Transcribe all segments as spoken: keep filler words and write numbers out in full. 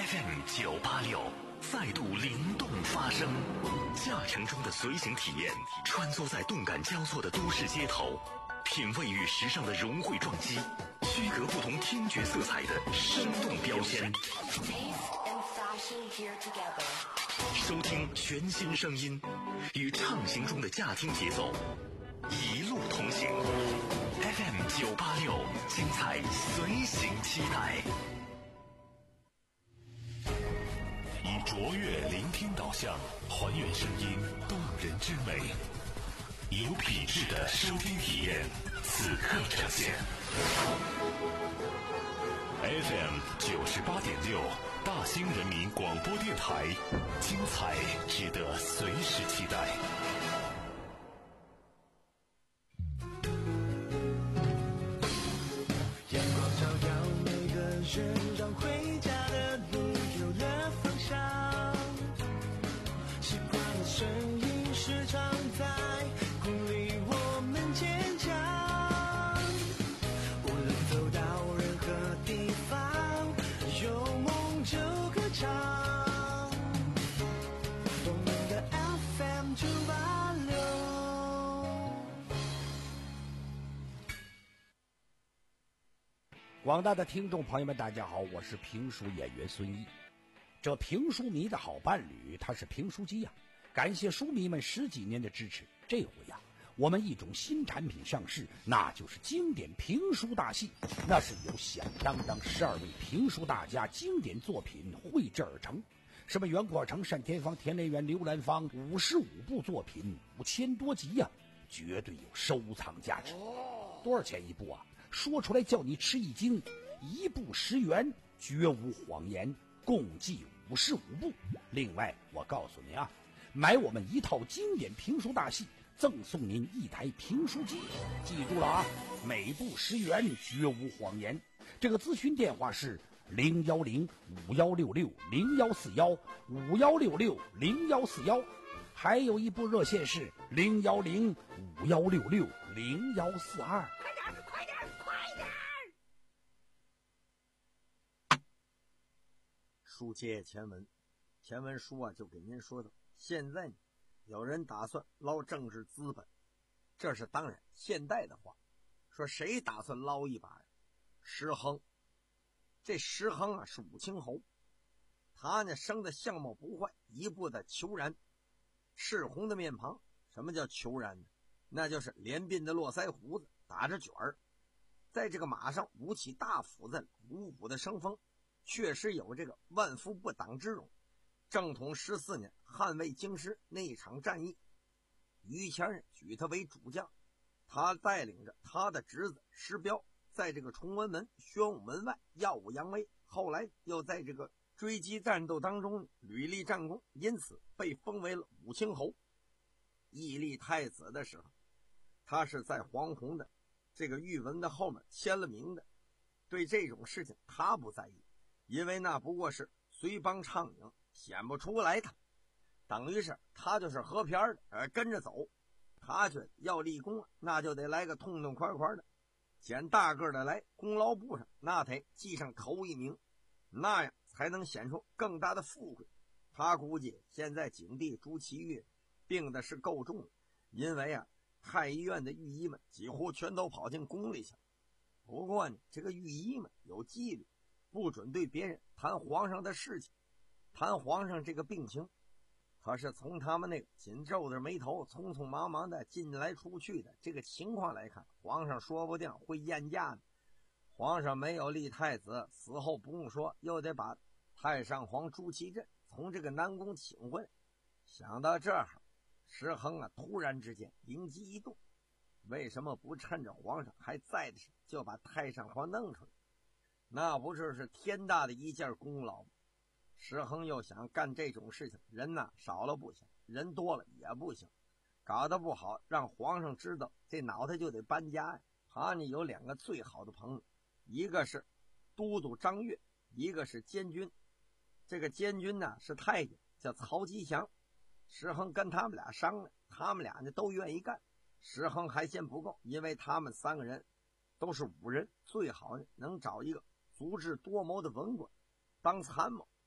F M 九八六再度灵动发声，驾乘中的随行体验，穿梭在动感交错的都市街头，品味与时尚的融汇撞击，区隔不同听觉色彩的生动标签。收听全新声音，与畅行中的驾听节奏，一路同行。F M 九八六，精彩随行期待。以卓越聆听导向，还原声音动人之美，有品质的收听体验，此刻呈现。F M 九十八点六，大兴人民广播电台，精彩值得随时期待。 阳光照耀每个人，让回家的路有了方向。习惯的声音时常在鼓励我们坚强。无论走到任何地方，有梦就歌唱。我们的 F M 九八六。 广大的听众朋友们，大家好，我是评书演员孙一。这评书迷的好伴侣，他是评书机呀、啊！感谢书迷们十几年的支持。这回呀、啊，我们一种新产品上市，那就是经典评书大戏。那是由响当当十二位评书大家经典作品绘制而成。什么袁国成、单田芳、田连元、刘兰芳，五十五部作品，五千多集呀、啊，绝对有收藏价值。多少钱一部啊？说出来叫你吃一惊，一部十元，绝无谎言，共计五十五部。另外我告诉您啊，买我们一套经典评书大戏，赠送您一台评书机。记住了啊，每部十元，绝无谎言。这个咨询电话是零幺零五幺六六零幺四幺五幺六六零幺四幺，还有一部热线是零幺零五幺六六零幺四二。 书接前文，前文书啊就给您说的，现在呢有人打算捞政治资本，这是当然现代的话。说谁打算捞一把呀？石亨。这石亨啊是武清侯，他呢生的相貌不坏，一步的虬髯，赤红的面庞。什么叫虬髯呢？那就是连鬓的络腮胡子，打着卷儿，在这个马上舞起大斧子，虎虎的生风，确实有这个万夫不挡之勇。正统十四年汉魏京师那一场战役，于谦人举他为主将，他带领着他的侄子石彪，在这个崇文门、宣武门外耀武扬威，后来又在这个追击战斗当中屡立战功，因此被封为了武清侯。义立太子的时候，他是在黄洪的这个玉文的后面签了名的。对这种事情他不在意，因为那不过是随帮畅饮，显不出来他。等于是他就是合片的，呃，跟着走。他觉得要立功，那就得来个痛痛快快的，捡大个的来，功劳簿上那得记上头一名，那样才能显出更大的富贵。他估计现在景帝朱祁钰病的是够重了，因为啊，太医院的御医们几乎全都跑进宫里去了。不过呢，这个御医们有纪律，不准对别人谈皇上的事情，谈皇上这个病情。可是从他们那个紧皱着眉头、匆匆忙忙的进来出去的这个情况来看，皇上说不定会验驾的。皇上没有立太子，死后不用说，又得把太上皇朱祁镇从这个南宫请回来。想到这儿，石亨啊突然之间灵机一动，为什么不趁着皇上还在的时候就把太上皇弄出来？那不就是天大的一件功劳吗？石亨又想干这种事情，人呐少了不行，人多了也不行，搞得不好让皇上知道，这脑袋就得搬家呀。他呢有两个最好的朋友，一个是都督张悦，一个是监军。这个监军呢是太监，叫曹吉祥。石亨跟他们俩商量，他们俩呢都愿意干。石亨还嫌不够，因为他们三个人都是武人，最好呢能找一个足智多谋的文官当参谋。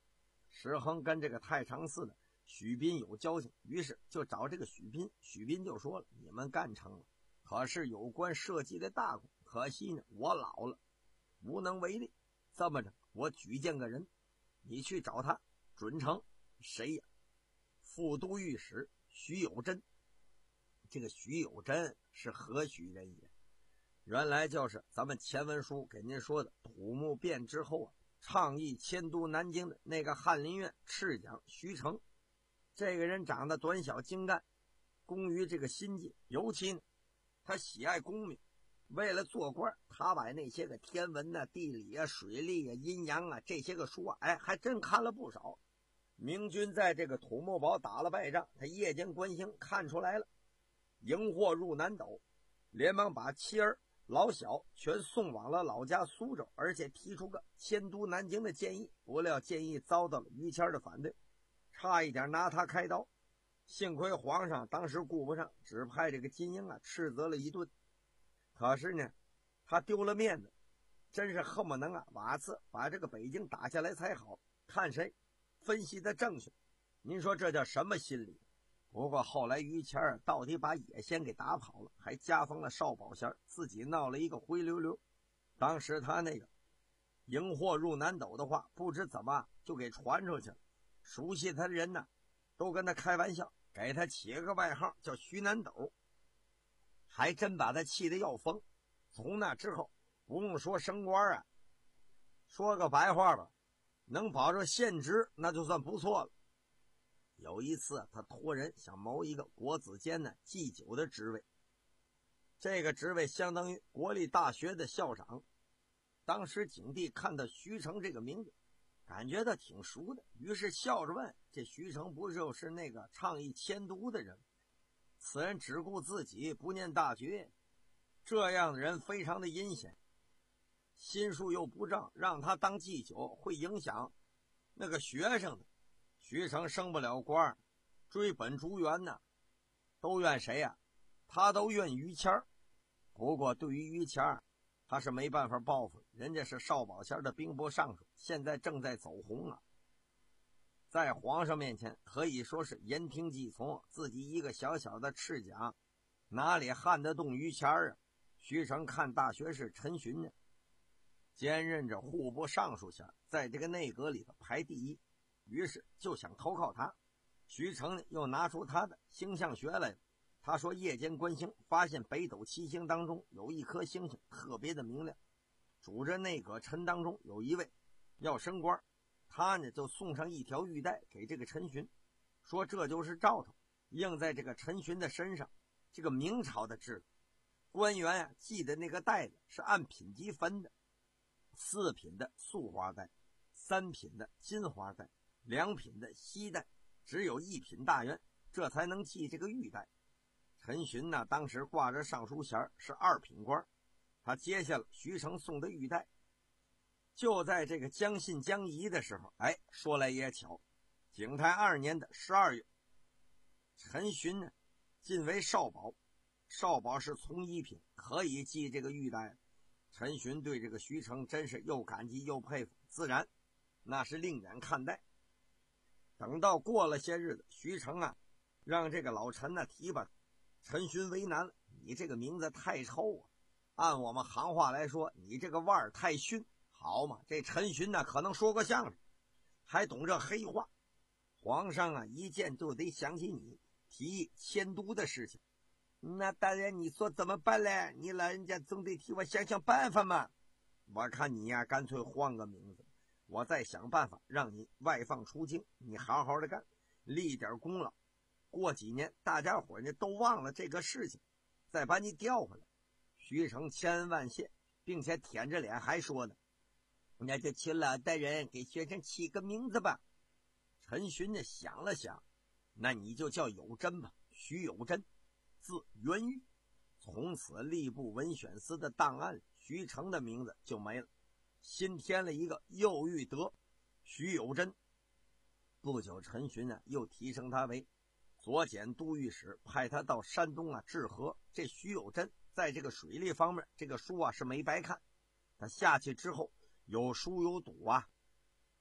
石亨跟这个太常寺的许斌有交情，于是就找这个许斌。许斌就说了：“你们干成了，可是有关社稷的大功，可惜呢，我老了，无能为力。这么着，我举荐个人，你去找他，准成。谁呀？副都御史徐有贞。这个徐有贞是何许人也？原来就是咱们前文书给您说的土木变之后啊，倡议迁都南京的那个翰林院斥讲徐成。这个人长得短小精干，工于这个心计，尤其呢，他喜爱功名。为了做官，他把那些个天文啊、地理啊、水利啊、阴阳啊这些个书啊，哎，还真看了不少。明军在这个土木堡打了败仗，他夜间观星看出来了，荧惑入南斗，连忙把妻儿老小全送往了老家苏州，而且提出个迁都南京的建议。不料建议遭到了于谦的反对，差一点拿他开刀。幸亏皇上当时顾不上，只派这个金英啊斥责了一顿。可是呢，他丢了面子，真是恨不能啊瓦次把这个北京打下来才好，看谁分析的正确。您说这叫什么心理？不过后来于谦儿到底把野仙给打跑了，还加封了少保衔，自己闹了一个灰溜溜。当时他那个荧惑入南斗的话，不知怎么就给传出去了。熟悉他的人呢，都跟他开玩笑，给他起个外号叫徐南斗，还真把他气得要疯。从那之后，不用说升官啊，说个白话吧，能保着现职那就算不错了。有一次他托人想谋一个国子监的祭酒的职位，这个职位相当于国立大学的校长。当时景帝看到徐成这个名字，感觉到挺熟的，于是笑着问：这徐成不就是那个倡议迁都的人？此人只顾自己，不念大局，这样的人非常的阴险，心术又不正，让他当祭酒会影响那个学生的。徐成升不了官，追本逐源呢，都怨谁呀、啊？他都怨于谦儿。不过对于于谦儿，他是没办法报复，人家是少保衔的兵部尚书，现在正在走红啊，在皇上面前可以说是言听计从，自己一个小小的斥讲，哪里撼得动于谦儿啊？徐成看大学士陈询呢，兼任着户部尚书衔，在这个内阁里头排第一，于是就想投靠他。徐成呢又拿出他的星象学来了。他说夜间观星，发现北斗七星当中有一颗星星特别的明亮。主着内阁臣当中有一位要升官，他呢就送上一条玉带给这个陈询，说这就是兆头，印在这个陈询的身上。这个明朝的制度，官员啊系的那个带子是按品级分的，四品的素花带，三品的金花带，两品的锡带，只有一品大员，这才能系这个玉带。陈询呢，当时挂着尚书衔，是二品官，他接下了徐成送的玉带。就在这个将信将疑的时候，哎，说来也巧，景泰二年的十二月，陈询呢晋为少保，少保是从一品，可以系这个玉带。陈询对这个徐成真是又感激又佩服，自然那是另眼看待。等到过了些日子，徐成啊让这个老陈呢提拔他，陈询为难了，你这个名字太臭啊，按我们行话来说，你这个腕儿太逊。好嘛，这陈询呢可能说过相声，还懂这黑话。皇上啊一见就得想起你提议迁都的事情，那大人你说怎么办嘞？你老人家总得替我想想办法嘛。我看你呀干脆换个名字，我再想办法让你外放出京，你好好的干，立点功劳，过几年大家伙呢都忘了这个事情，再把你调回来。徐成千恩万谢，并且舔着脸还说呢，那就请老大人给学生起个名字吧。陈询呢想了想，那你就叫有贞吧，徐有贞，字元玉。从此吏部文选司的档案，徐成的名字就没了，新添了一个右玉德，徐有贞。不久，陈询呢又提升他为左检都御史，派他到山东啊治河。这徐有贞在这个水利方面，这个书啊是没白看。他下去之后有书有赌啊，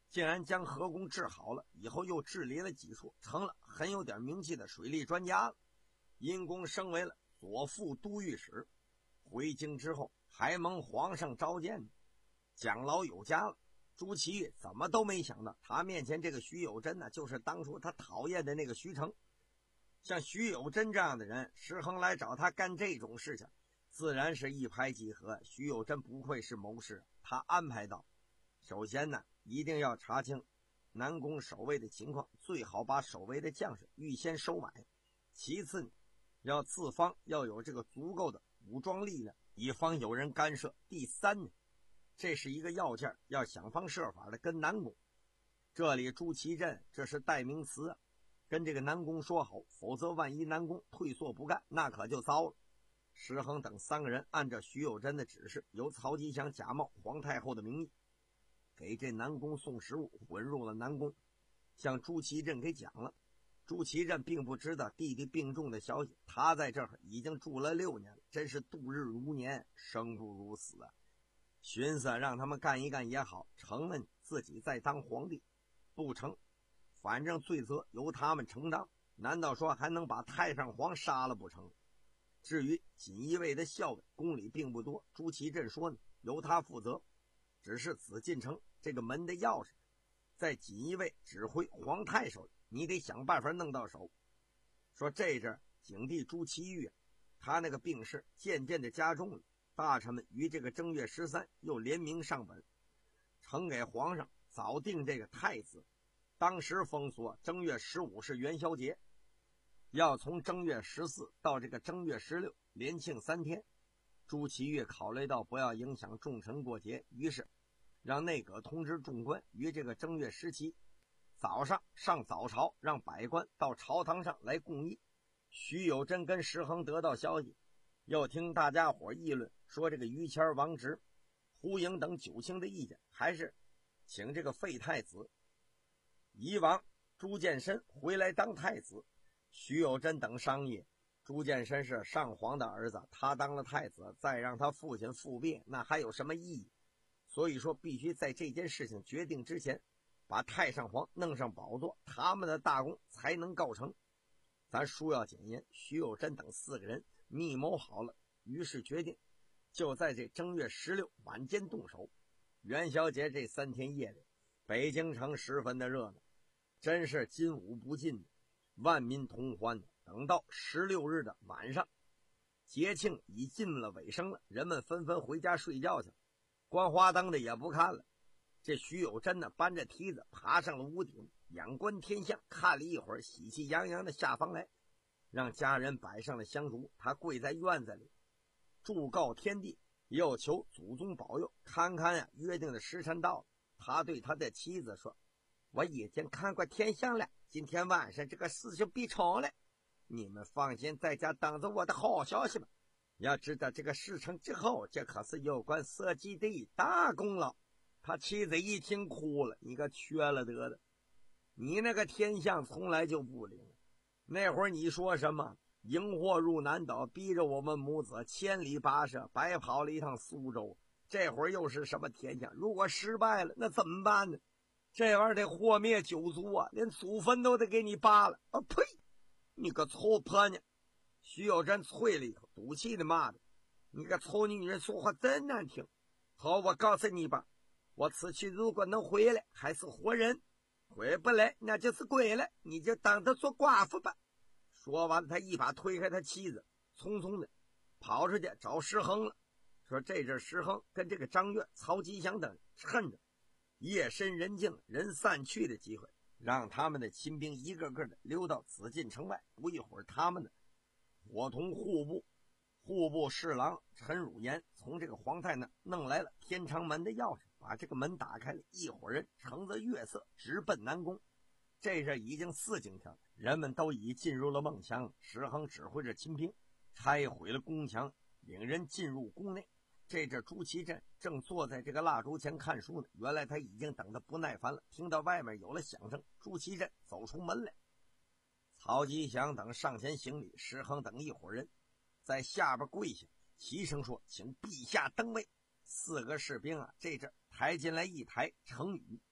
竟然将河工治好了，以后又治理了几处，成了很有点名气的水利专家了，因功升为了左副都御史。回京之后还蒙皇上召见，奖劳有加了。朱祁钰怎么都没想到，他面前这个徐有贞呢，就是当初他讨厌的那个徐成。像徐有贞这样的人，石亨来找他干这种事情，自然是一拍即合。徐有贞不愧是谋士，他安排到，首先呢，一定要查清南宫守卫的情况，最好把守卫的将士预先收买。其次呢，要自方要有这个足够的武装力量，以防有人干涉。第三呢，这是一个要件，要想方设法的跟南宫，这里朱祁镇这是代名词啊，跟这个南宫说好，否则万一南宫退缩不干，那可就糟了。石亨等三个人按照徐有贞的指示，由曹吉祥假冒皇太后的名义，给这南宫送食物，混入了南宫，向朱祁镇给讲了。朱祁镇并不知道弟弟病重的消息，他在这儿已经住了六年了，真是度日如年，生不如死啊！寻思让他们干一干也好，成了自己再当皇帝，不成，反正罪责由他们承担，难道说还能把太上皇杀了不成？至于锦衣卫的校尉，宫里并不多，朱祁镇说呢，由他负责，只是紫禁城这个门的钥匙在锦衣卫指挥皇太手里，你得想办法弄到手。说这阵景帝朱祁钰他那个病势渐渐的加重了，大臣们于这个正月十三又联名上本，呈给皇上早定这个太子。当时风俗正月十五是元宵节，要从正月十四到这个正月十六连庆三天。朱祁钰考虑到不要影响众臣过节，于是让内阁通知众官于这个正月十七早上上早朝，让百官到朝堂上来供议。徐有贞跟石亨得到消息，又听大家伙议论说这个于谦、王直、胡颖等九卿的意见，还是请这个废太子，以往朱见深回来当太子。徐有贞等商议，朱见深是上皇的儿子，他当了太子，再让他父亲复辟，那还有什么意义？所以说必须在这件事情决定之前，把太上皇弄上宝座，他们的大功才能告成。咱书要简言，徐有贞等四个人密谋好了，于是决定就在这正月十六晚间动手。元宵节这三天夜里，北京城十分的热闹，真是金舞不尽，万民同欢。等到十六日的晚上，节庆已近了尾声了，人们纷纷回家睡觉去了，关花灯的也不看了。这徐有贞呢，搬着梯子爬上了屋顶，仰观天象，看了一会儿，喜气洋洋的下房来，让家人摆上了香烛。他跪在院子里，祝告天地，又求祖宗保佑。看看呀，约定的时辰到了，他对他的妻子说：“我已经看过天象了，今天晚上这个事情必成了，你们放心在家等着我的好消息吧。要知道这个事成之后，这可是有关社稷的大功劳。”他妻子一听哭了：“你个缺了德的，你那个天象从来就不灵。那会儿你说什么荧惑入南岛，逼着我们母子千里跋涉，白跑了一趟苏州。这会儿又是什么天象？如果失败了，那怎么办呢？这玩意儿得祸灭九族啊，连祖坟都得给你扒了！啊呸！你个臭婆娘！”徐有贞啐了一口，赌气的骂他：“你个臭女人，说话真难听！好，我告诉你吧，我此去如果能回来，还是活人；回不来，那就是鬼了。你就当着做寡妇吧。”说完，他一把推开他妻子，匆匆的跑出去找石亨了。说这阵石亨跟这个张悦、曹吉祥等趁着夜深人静、人散去的机会，让他们的亲兵一个个的溜到紫禁城外。不一会儿，他们的伙同户部户部侍郎陈汝言从这个皇太那弄来了天长门的钥匙，把这个门打开了。一伙人乘着月色直奔南宫。这阵已经四更天了，人们都已进入了梦乡。石亨指挥着亲兵拆毁了宫墙，领人进入宫内。这阵朱祁镇正坐在这个蜡烛前看书呢，原来他已经等得不耐烦了。听到外面有了响声，朱祁镇走出门来，曹吉祥等上前行礼，石亨等一伙人在下边跪下，齐声说：“请陛下登位。”四个士兵啊，这阵抬进来一台成语，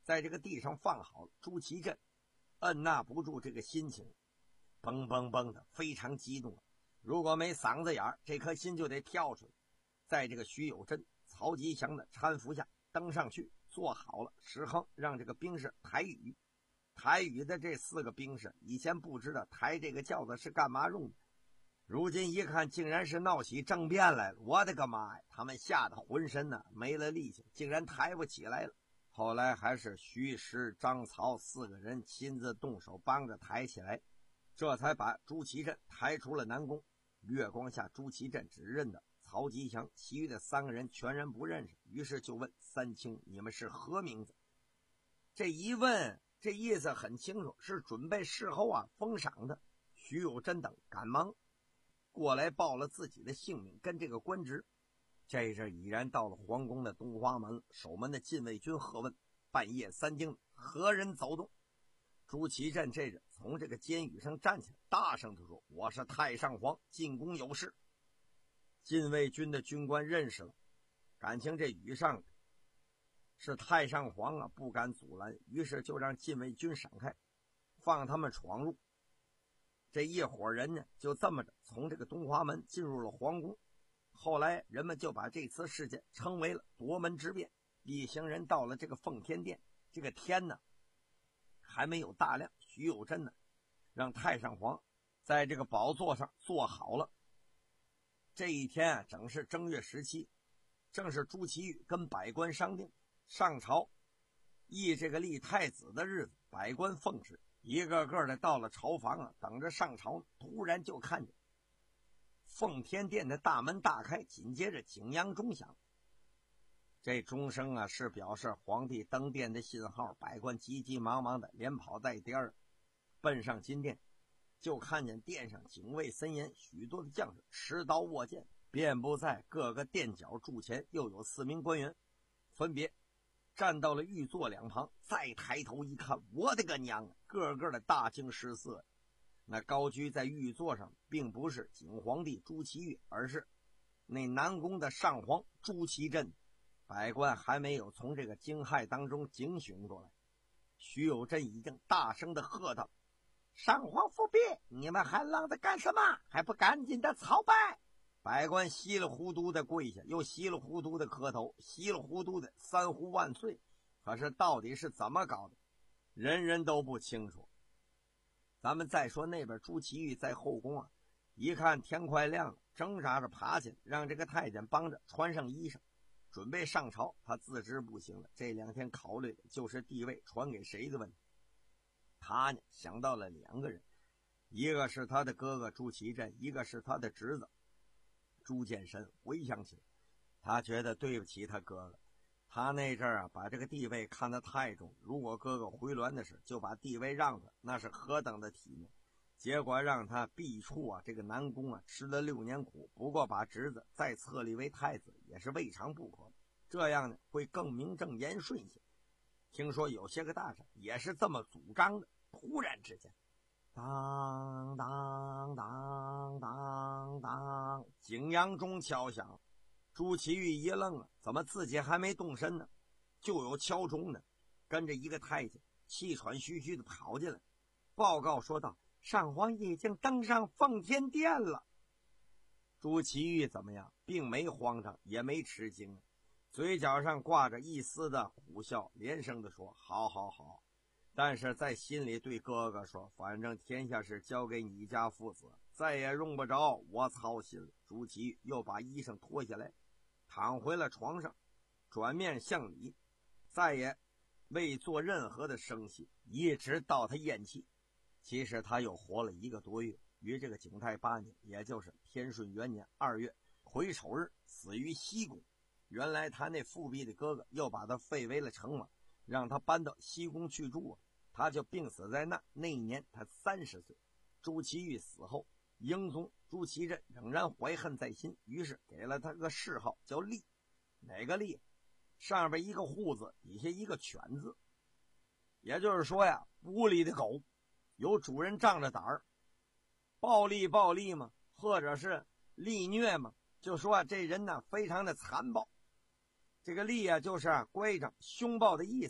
在这个地上放好了。朱祁镇按捺不住这个心情，蹦蹦蹦的非常激动，如果没嗓子眼，这颗心就得跳出来。在这个徐有贞、曹吉祥的搀扶下登上去，做好了石坑，让这个兵士抬雨。抬雨的这四个兵士以前不知道抬这个轿子是干嘛用的，如今一看竟然是闹起政变来了，我的个妈呀！他们吓得浑身呢没了力气，竟然抬不起来了。后来还是徐石、张曹四个人亲自动手帮着抬起来，这才把朱祁镇抬出了南宫。月光下，朱祁镇只认得曹吉祥，其余的三个人全然不认识，于是就问三清：“你们是何名字？”这一问，这意思很清楚，是准备事后啊封赏的。徐有贞等赶忙过来报了自己的姓名跟这个官职。这阵已然到了皇宫的东华门，守门的禁卫军喝问：“半夜三更，何人走动？”朱祁镇这人从这个监狱上站起来，大声地说：“我是太上皇，进宫有事。”禁卫军的军官认识了，感情这羽上是太上皇啊，不敢阻拦，于是就让禁卫军闪开，放他们闯入。这一伙人呢，就这么着从这个东华门进入了皇宫。后来人们就把这次事件称为了夺门之变。一行人到了这个奉天殿，这个天呢还没有大亮，徐有贞呢让太上皇在这个宝座上坐好了。这一天啊，正是正月十七，正是朱祁钰跟百官商定上朝议这个立太子的日子。百官奉旨，一个个的到了朝房啊，等着上朝。突然就看见奉天殿的大门大开，紧接着景阳钟响。这钟声啊，是表示皇帝登殿的信号。百官急急忙忙的连跑带颠儿奔上金殿，就看见殿上警卫森严，许多的将士持刀握剑，遍布在各个殿角柱前。又有四名官员分别站到了御座两旁。再抬头一看，我的个娘啊，个个的大惊失色。那高居在御座上并不是景皇帝朱祁钰，而是那南宫的上皇朱祁镇。百官还没有从这个惊骇当中警醒过来，徐有贞已经大声的喝道：“上皇复辟，你们还愣着干什么？还不赶紧的朝拜！”百官稀里糊涂的跪下，又稀里糊涂的磕头，稀里糊涂的三呼万岁。可是到底是怎么搞的，人人都不清楚。咱们再说那边朱祁钰在后宫啊，一看天快亮了，挣扎着爬起来，让这个太监帮着穿上衣裳，准备上朝。他自知不行了，这两天考虑的就是地位传给谁的问题。他呢想到了两个人，一个是他的哥哥朱祁镇，一个是他的侄子朱见深。回想起来，他觉得对不起他哥哥，他那阵儿啊把这个地位看得太重，如果哥哥回銮的事就把地位让他，那是何等的体面。结果让他毕处啊这个南宫啊吃了六年苦，不过把侄子再册立为太子也是未尝不可，这样呢会更名正言顺些。听说有些个大臣也是这么主张的。突然之间，当当当当当，景阳钟敲响。朱祁钰一愣啊，怎么自己还没动身呢，就有敲钟的。跟着一个太监气喘吁吁的跑进来，报告说道：“上皇已经登上奉天殿了。”朱祁钰怎么样，并没慌张，也没吃惊，嘴角上挂着一丝的苦笑，连声的说：“好好好。”但是在心里对哥哥说：“反正天下事交给你家父子，再也用不着我操心了。”朱祁钰又把衣裳脱下来，躺回了床上，转面向里，再也未做任何的声息，一直到他咽气。其实他又活了一个多月，于这个景泰八年，也就是天顺元年二月癸丑日，死于西宫。原来他那复辟的哥哥又把他废为了城隍，让他搬到西宫去住，他就病死在那。那一年他三十岁。朱祁钰死后，英宗朱祁镇仍然怀恨在心，于是给了他个谥号叫厉。哪个厉？上边一个户字，底下一个犬字。也就是说呀，无理的狗，有主人仗着胆儿，暴力暴力嘛，或者是力虐嘛，就说、啊、这人呢非常的残暴。这个厉啊就是啊乖张凶暴的意思。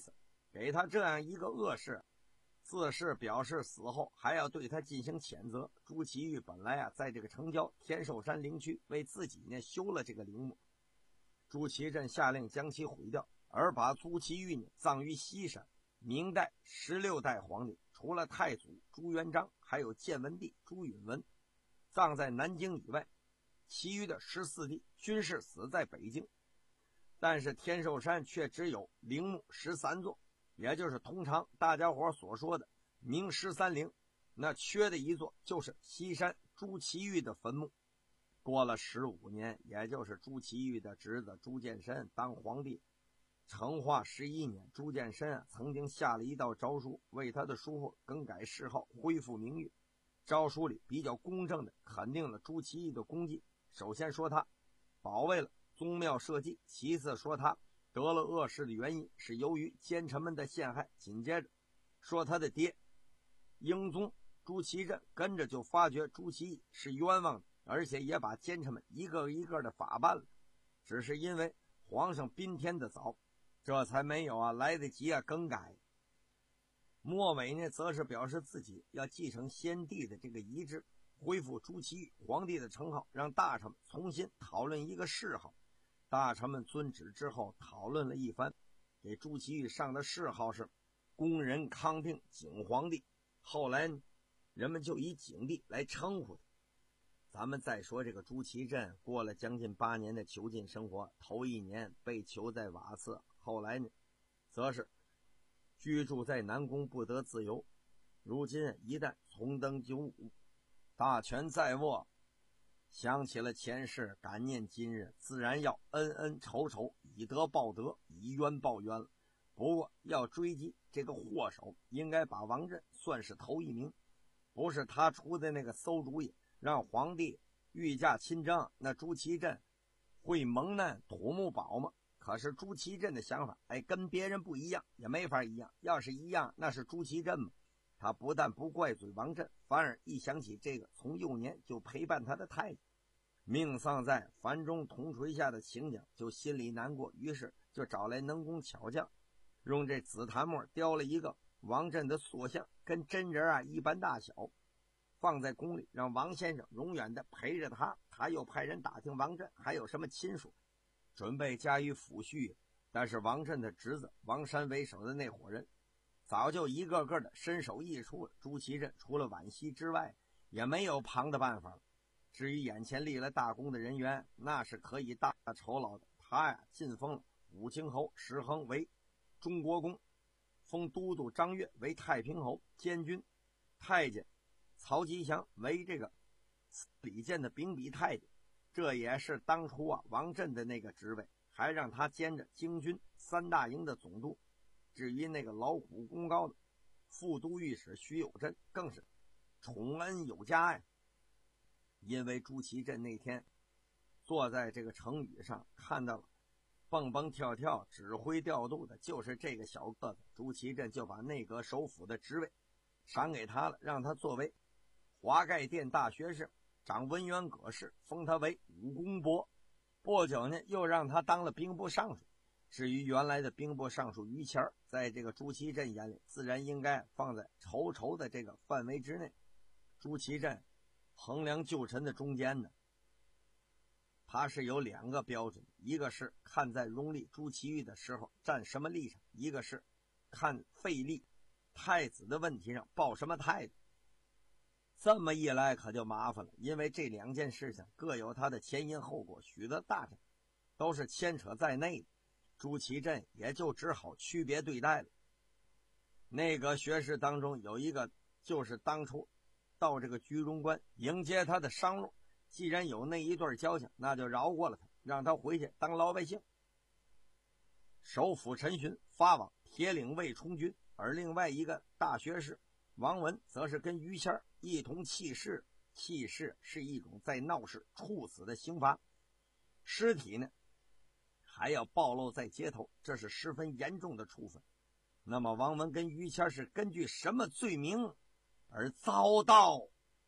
给他这样一个恶事，自是表示死后还要对他进行谴责。朱祁钰本来啊，在这个城郊天寿山陵区为自己呢修了这个陵墓，朱祁镇下令将其毁掉，而把朱祁钰呢葬于西山。明代十六代皇帝除了太祖朱元璋，还有建文帝朱允文葬在南京以外，其余的十四帝均是死在北京。但是天寿山却只有陵墓十三座，也就是通常大家伙所说的明十三陵，那缺的一座就是西山朱祁钰的坟墓。过了十五年，也就是朱祁钰的侄子朱见深当皇帝，成化十一年，朱见深啊曾经下了一道诏书，为他的叔父更改谥号，恢复名誉。诏书里比较公正的肯定了朱祁钰的功绩，首先说他保卫了宗庙社稷，其次说他得了恶事的原因是由于奸臣们的陷害，紧接着说他的爹英宗朱祁镇跟着就发觉朱祁钰是冤枉的，而且也把奸臣们一个一个的法办了，只是因为皇上宾天的早，这才没有啊来得及啊更改。末尾呢，则是表示自己要继承先帝的这个遗志，恢复朱祁钰皇帝的称号，让大臣们重新讨论一个谥号。大臣们遵旨之后讨论了一番，给朱祁钰上的谥号是恭仁康定景皇帝，后来呢人们就以景帝来称呼他。咱们再说这个朱祁镇过了将近八年的囚禁生活，头一年被囚在瓦剌，后来呢则是居住在南宫不得自由。如今一旦重登九五，大权在握，想起了前世，感念今日，自然要恩恩仇仇，以德报德，以冤报冤了。不过要追击这个祸首，应该把王振算是头一名，不是他出的那个馊主意，让皇帝御驾亲征，那朱祁镇会蒙难土木堡吗？可是朱祁镇的想法，哎，跟别人不一样，也没法一样。要是一样，那是朱祁镇吗？他不但不怪罪王振，反而一想起这个从幼年就陪伴他的太监命丧在樊中铜锤下的情景，就心里难过，于是就找来能工巧匠，用这紫檀木雕了一个王振的塑像，跟真人啊一般大小，放在宫里，让王先生永远的陪着他。他又派人打听王振还有什么亲属，准备加以抚恤。但是王振的侄子王山为首的那伙人早就一个个的身首异处了，朱祁镇除了惋惜之外也没有旁的办法了。至于眼前立了大功的人员，那是可以大酬劳的。他呀晋封了武清侯石亨为中国公，封都督张悦为太平侯监军，太监曹吉祥为这个李建的秉笔太监，这也是当初啊王振的那个职位，还让他兼着京军三大营的总督。至于那个劳苦功高的副都御史徐有贞，更是宠恩有加呀。因为朱祁镇那天坐在这个城宇上，看到了蹦蹦跳跳指挥调度的就是这个小个子，朱祁镇就把内阁首辅的职位赏给他了，让他作为华盖殿大学士，掌文员阁事，封他为武功伯。不久呢，又让他当了兵部尚书。至于原来的兵部尚书于谦，在这个朱祁镇眼里，自然应该放在仇仇的这个范围之内。朱祁镇衡量旧臣的中间呢，他是有两个标准，一个是看在拥立朱祁钰的时候站什么立场，一个是看废立太子的问题上抱什么态度。这么一来可就麻烦了，因为这两件事情各有它的前因后果，许多大臣都是牵扯在内的，朱祁镇也就只好区别对待了。那个学士当中有一个就是当初到这个居庸关迎接他的商路，既然有那一对交情，那就饶过了他，让他回去当老百姓。首辅陈询发往铁岭卫充军，而另外一个大学士王文则是跟于谦一同弃市。弃市是一种在闹市处死的刑罚，尸体呢还要暴露在街头，这是十分严重的处分。那么王文跟于谦是根据什么罪名而遭到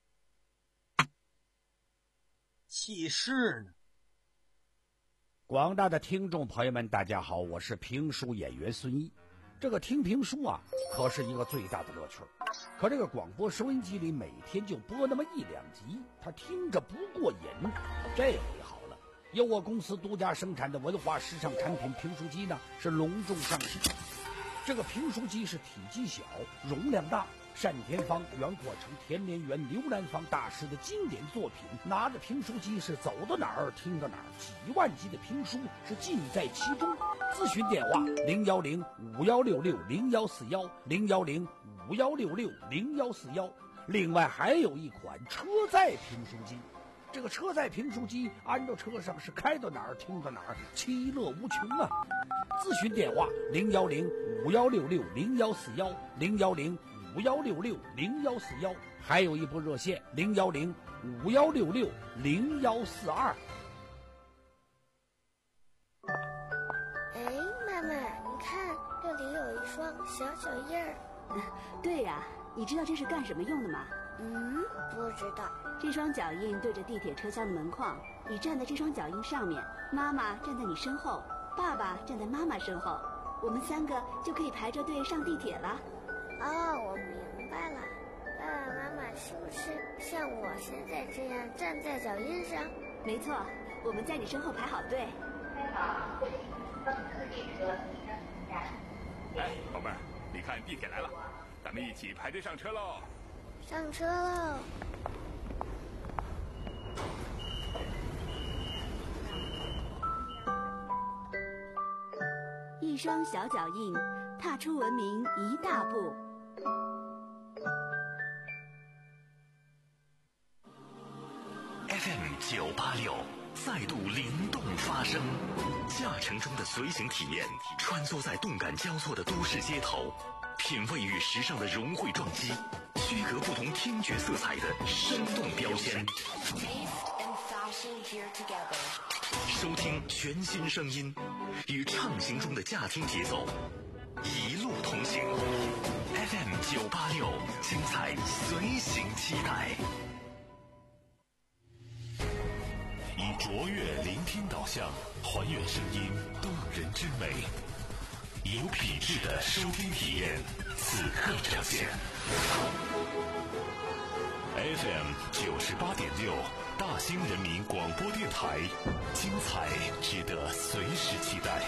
弃市呢？ 广大的听众朋友们大家好，我是评书演员孙一。 这个听评书啊，可是一个最大的乐趣。可这个广播收音机里每天就播那么一两集，他听着不过瘾。这回好了，由我公司独家生产的文化时尚产品评书机呢，是隆重上市。这个评书机是体积小，容量大，单田芳、袁阔成、田连元、刘兰芳大师的经典作品，拿着评书机是走到哪儿听到哪儿，几万集的评书是尽在其中。咨询电话零幺零五幺六六零幺四幺零幺零五幺六六零幺四幺。另外还有一款车载评书机，这个车载评书机安到车上是开到哪儿听到哪儿，其乐无穷啊！咨询电话零幺零五幺六六零幺四幺零幺零五幺六六零幺四幺，还有一部热线零幺零五幺六六零幺四二。 哎，妈妈，你看这里有一双小脚印儿。 对呀、啊，你知道这是干什么用的吗？ 嗯，不知道。 这双脚印对着地铁车厢的门框，你站在这双脚印上面，妈妈站在你身后，爸爸站在妈妈身后，我们三个就可以排着队上地铁了。 哦，我明白了。爸爸妈妈是不是像我现在这样站在脚印上？ 没错，我们在你身后排好队。 哎，宝贝儿，你看地铁来了，咱们一起排队上车喽！ 上车喽！ 一双小脚印，踏出文明一大步。 F M 九八六再度灵动发声，驾乘中的随行体验，穿梭在动感交错的都市街头，品味与时尚的融汇撞击，区隔不同听觉色彩的生动标签。收听全新声音，与畅行中的驾听节奏，一路同行。F M 九八六，精彩随行期待。以卓越聆听导向，还原声音动人之美，有品质的收听体验，此刻呈现。F M 九十八点六，大兴人民广播电台，精彩值得随时期待。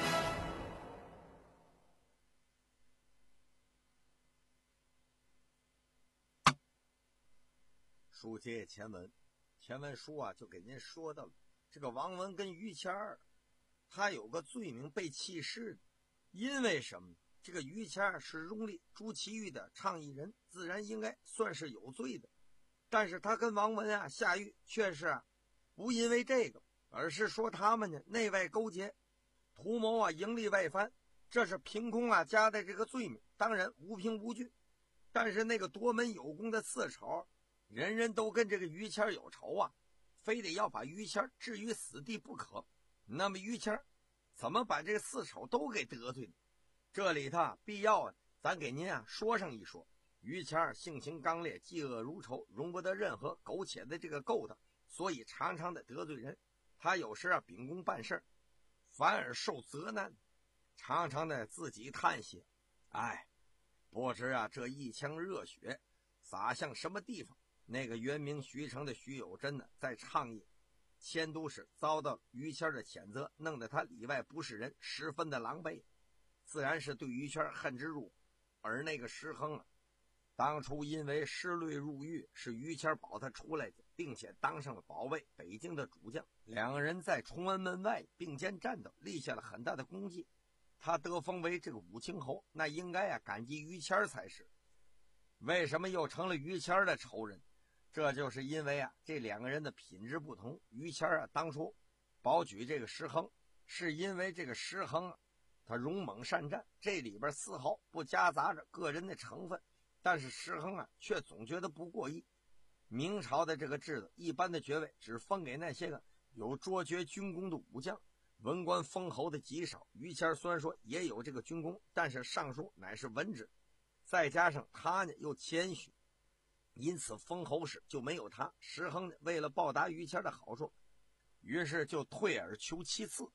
书接前文，前文书啊就给您说到了，这个王文跟于谦儿，他有个罪名被弃市，因为什么？这个于谦儿是荣立朱祁钰的倡议人，自然应该算是有罪的。但是他跟王文啊下狱，却是啊不因为这个，而是说他们呢内外勾结，图谋啊盈利外藩，这是凭空啊加的这个罪名，当然无凭无据。但是那个夺门有功的刺丑，人人都跟这个于谦有仇啊，非得要把于谦置于死地不可。那么于谦怎么把这个刺丑都给得罪了？这里头必要啊，咱给您啊说上一说。于谦性情刚烈，嫉恶如仇，容不得任何苟且的这个勾当，所以常常的得罪人。他有时啊秉公办事，反而受责难，常常的自己叹息，哎，不知啊这一腔热血洒向什么地方。那个原名徐成的徐有贞呢，在倡议迁都时遭到于谦的谴责，弄得他里外不是人，十分的狼狈，自然是对于谦恨之入骨。而那个石亨啊，当初因为失虑入狱，是于谦保他出来的，并且当上了保卫北京的主将。两个人在崇文门外并肩战斗，立下了很大的功绩。他得封为这个武清侯，那应该啊感激于谦才是。为什么又成了于谦的仇人？这就是因为啊这两个人的品质不同。于谦啊当初保举这个石亨，是因为这个石亨啊他勇猛善战，这里边丝毫不夹杂着个人的成分。但是石亨啊却总觉得不过意。明朝的这个制度，一般的爵位只封给那些个有卓绝军功的武将，文官封侯的极少。于谦虽然说也有这个军功，但是尚书乃是文职，再加上他呢又谦虚，因此封侯时就没有他。石亨呢为了报答于谦的好处，于是就退而求其次，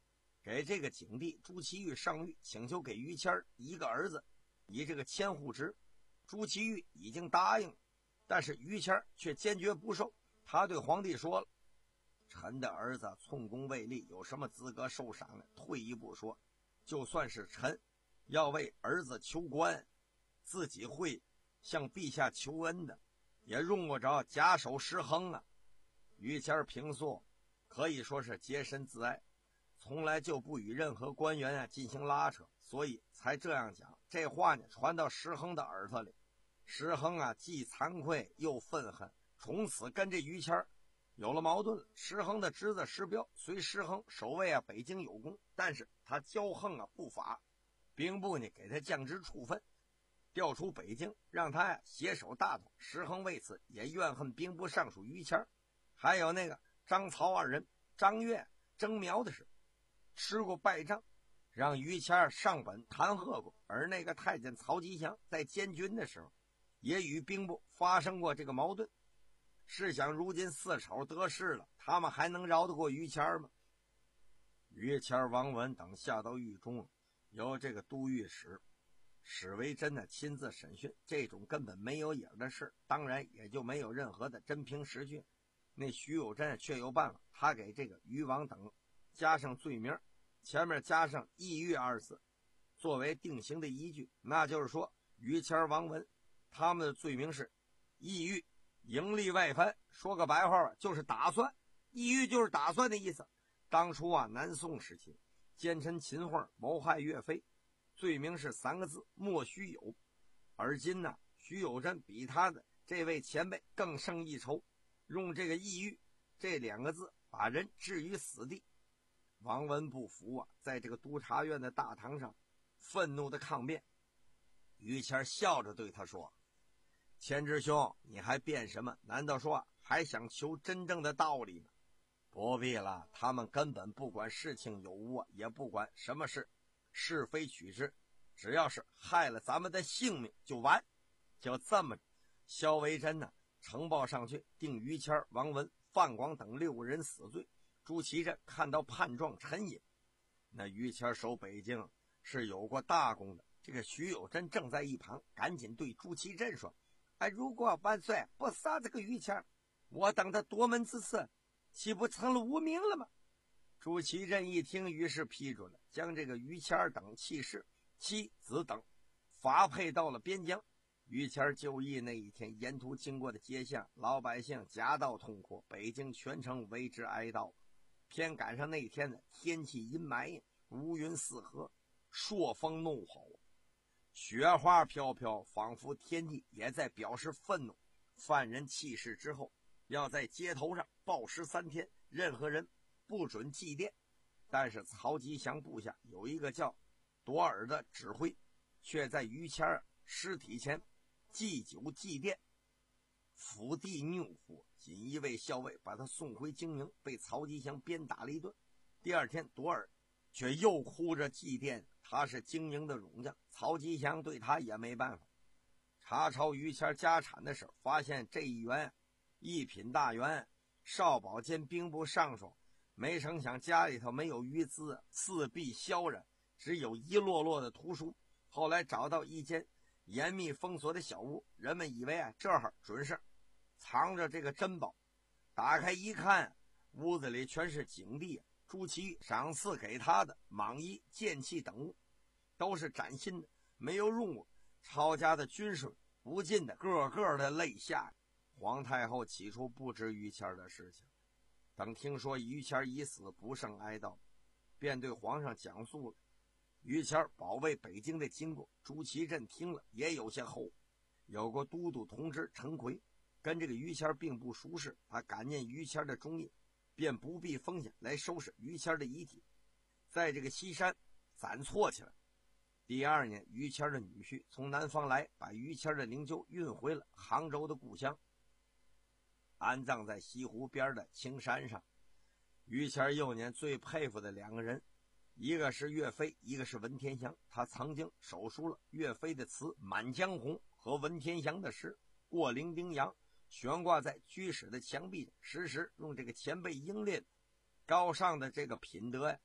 给这个景帝朱祁钰上谕，请求给于谦一个儿子，以这个千户职。朱祁钰已经答应了，但是于谦却坚决不受。他对皇帝说了：“臣的儿子从公未立，有什么资格受赏呢？退一步说，就算是臣要为儿子求官，自己会向陛下求恩的，也用不着假手施衡啊。”于谦平素可以说是洁身自爱，从来就不与任何官员啊进行拉扯，所以才这样讲。这话呢传到石亨的耳朵里，石亨啊既惭愧又愤恨，从此跟这于谦有了矛盾了。石亨的侄子石彪随石亨守卫啊北京有功，但是他骄横啊不法，兵部呢给他降职处分，调出北京，让他呀携手大统。石亨为此也怨恨兵部尚书于谦，还有那个张曹二人张悦、征苗的事，吃过败仗，让于谦上本弹劾过。而那个太监曹吉祥在监军的时候，也与兵部发生过这个矛盾。试想如今四丑得势了，他们还能饶得过于谦吗？于谦、王文等下到狱中，由这个都御史史维真的亲自审讯，这种根本没有影的事，当然也就没有任何的真凭实据。那徐有贞却有办法，他给这个于王等加上罪名，前面加上抑郁二字，作为定刑的依据。那就是说，于谦、王文他们的罪名是抑郁、盈利外藩，说个白话吧，就是打算。抑郁就是打算的意思。当初啊，南宋时期奸臣秦桧谋害岳飞，罪名是三个字：莫须有。而今呢，徐有贞比他的这位前辈更胜一筹，用这个抑郁这两个字把人置于死地。王文不服啊，在这个督察院的大堂上愤怒的抗辩。于谦笑着对他说：“谦之兄，你还辩什么？难道说还想求真正的道理吗？不必了，他们根本不管事情有无，也不管什么是是非曲直，只要是害了咱们的性命就完。”就这么，萧维真呢呈报上去，定于谦、王文、范广等六人死罪。朱祁镇看到判状沉吟，那于谦守北京是有过大功的。这个徐有贞正在一旁，赶紧对朱祁镇说：“哎，如果万岁不杀这个于谦，我等的夺门之事岂不成了无名了吗？”朱祁镇一听，于是批准了，将这个于谦等弃士、妻子等发配到了边疆。于谦就义那一天，沿途经过的街巷，老百姓夹道痛哭，北京全城为之哀悼。偏赶上那天呢，天气阴霾，乌云四合，朔风怒吼，雪花飘飘，仿佛天地也在表示愤怒。犯人弃世之后，要在街头上暴尸三天，任何人不准祭奠。但是曹吉祥部下有一个叫朵尔的指挥，却在于谦尸体前祭酒祭奠。府地怒火，锦衣卫校尉把他送回京营，被曹吉祥鞭打了一顿。第二天，朵尔却又哭着祭奠他是京营的勇将，曹吉祥对他也没办法。查抄于谦家产的时候，发现这一员一品大员少保兼兵部尚书，没成想家里头没有余资，四壁萧然，只有一摞摞的图书。后来找到一间严密封锁的小屋，人们以为啊这儿准是藏着这个珍宝。打开一看，屋子里全是景帝朱祁钰赏赐给他的蟒衣、剑器等物，都是崭新的，没有用过。抄家的军士不禁的个个的泪下。皇太后起初不知于谦的事情，等听说于谦已死，不胜哀悼，便对皇上讲述了于谦保卫北京的经过。朱祁镇听了也有些后悔。有个都督同知陈奎跟这个于谦并不熟识，他感念于谦的忠义，便不避风险来收拾于谦的遗体，在这个西山暂错起来。第二年，于谦的女婿从南方来，把于谦的灵柩运回了杭州的故乡，安葬在西湖边的青山上。于谦幼年最佩服的两个人，一个是岳飞，一个是文天祥。他曾经手书了岳飞的词《满江红》和文天祥的诗《过零丁洋》，悬挂在居室的墙壁上，时时用这个前辈英烈高尚的这个品德呀，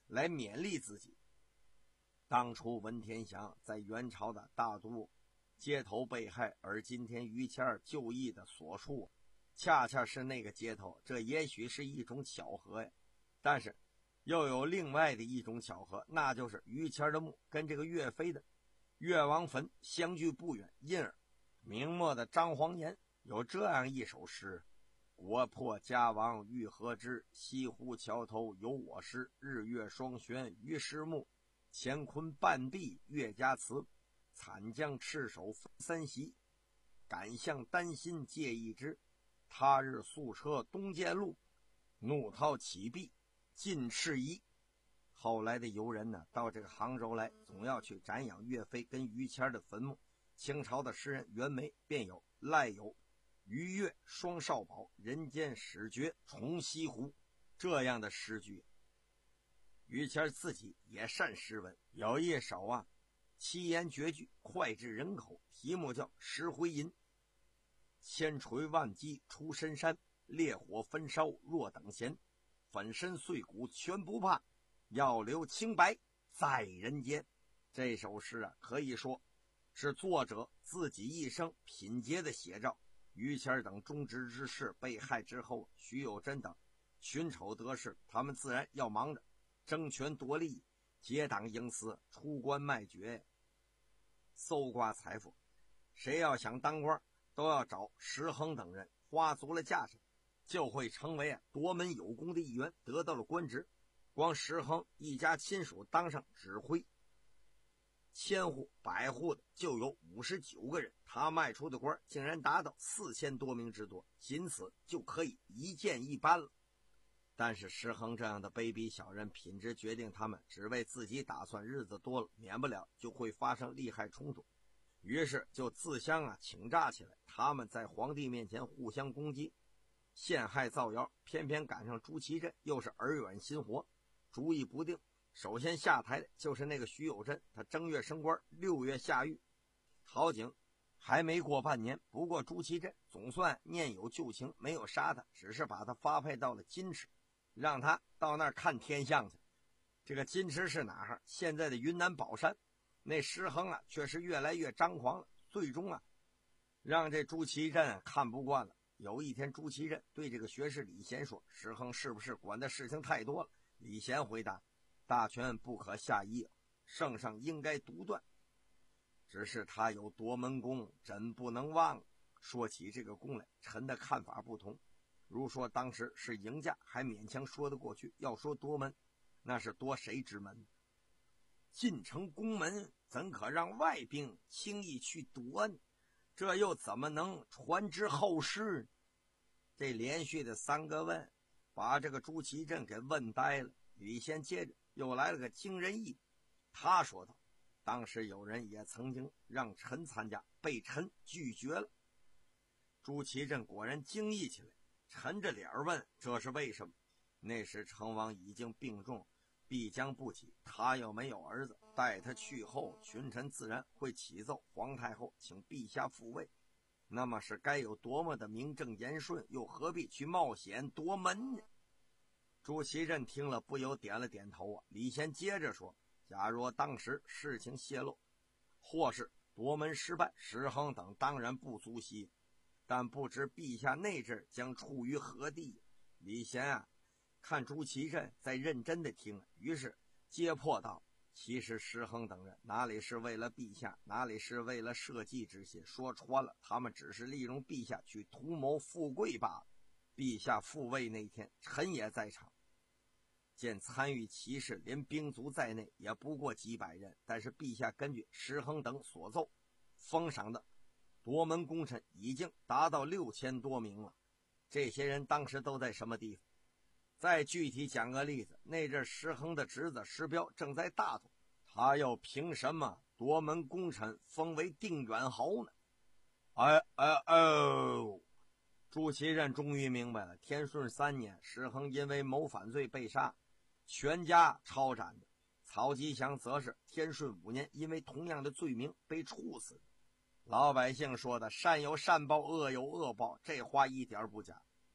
来勉励自己。当初文天祥在元朝的大都街头被害，而今天于谦就义的所处恰恰是那个街头，这也许是一种巧合呀。但是又有另外的一种巧合，那就是于谦的墓跟这个岳飞的岳王坟相距不远，因而明末的张煌言有这样一首诗：国破家亡欲何之，西湖桥头有我师，日月双悬于师墓，乾坤半壁岳家祠，惨将赤手分三袭，敢向丹心借一支，他日宿车东涧路，怒涛起壁尽赤夷。后来的游人呢，到这个杭州来，总要去瞻仰岳飞跟于谦的坟墓。清朝的诗人袁枚便有赖有于岳双少保，人间始觉重西湖这样的诗句。于谦自己也善诗文，有一首啊七言绝句脍炙人口，题目叫《石灰吟》。千锤万击出深山，烈火焚烧若等闲，粉身碎骨全不怕，要留清白在人间。这首诗啊，可以说是作者自己一生品节的写照。于谦等忠直之士被害之后，徐有贞等群丑得势，他们自然要忙着争权夺利，结党营私，出关卖爵，搜刮财富。谁要想当官，都要找石亨等人，花足了架势，就会成为啊夺门有功的一员，得到了官职。光石亨一家亲属当上指挥，千户百户的就有五十九个人，他卖出的官竟然达到四千多名之多，仅此就可以一见一斑了。但是石亨这样的卑鄙小人，品质决定他们只为自己打算，日子多了免不了就会发生利害冲突，于是就自相啊请诈起来。他们在皇帝面前互相攻击，陷害造谣，偏偏赶上朱祁镇又是耳软心活，主意不定。首先下台的就是那个徐有贞，他正月升官，六月下狱。好景还没过半年，不过朱祁镇总算念有旧情，没有杀他，只是把他发配到了金池，让他到那儿看天象去。这个金池是哪儿？现在的云南保山。那石亨啊却是越来越张狂了，最终啊让这朱祁镇看不惯了。有一天朱祁镇对这个学士李贤说，石亨是不是管的事情太多了？李贤回答，大权不可下移，圣上应该独断，只是他有夺门功，朕不能忘。说起这个功来，臣的看法不同。如说当时是赢家，还勉强说得过去，要说夺门，那是夺谁之门？进城攻门，怎可让外兵轻易去夺呢？这又怎么能传之后世呢？这连续的三个问把这个朱祁镇给问呆了。李贤接着又来了个惊人意，他说道，当时有人也曾经让臣参加，被臣拒绝了。朱祁镇果然惊异起来，沉着脸问，这是为什么？那时成王已经病重，必将不起，他又没有儿子，待他去后，群臣自然会启奏皇太后，请陛下复位。那么是该有多么的名正言顺，又何必去冒险夺门呢？朱祁镇听了不由点了点头啊。李贤接着说，假若当时事情泄露，或是夺门失败，石亨等当然不足惜，但不知陛下那阵将处于何地。李贤啊看朱祁镇在认真的听，于是揭破道，其实石亨等人哪里是为了陛下，哪里是为了社稷之心，说穿了，他们只是利用陛下去图谋富贵罢了。陛下复位那天，臣也在场，见参与其事连兵卒在内也不过几百人，但是陛下根据石亨等所奏，封赏的夺门功臣已经达到六千多名了。这些人当时都在什么地方？再具体讲个例子，那阵石亨的侄子石彪正在大同，他又凭什么夺门功臣封为定远侯呢？哎哎哦！朱祁镇终于明白了，天顺三年，石亨因为谋反罪被杀，全家抄斩的。曹吉祥则是天顺五年，因为同样的罪名被处死的。老百姓说的善有善报，恶有恶报，这话一点不假。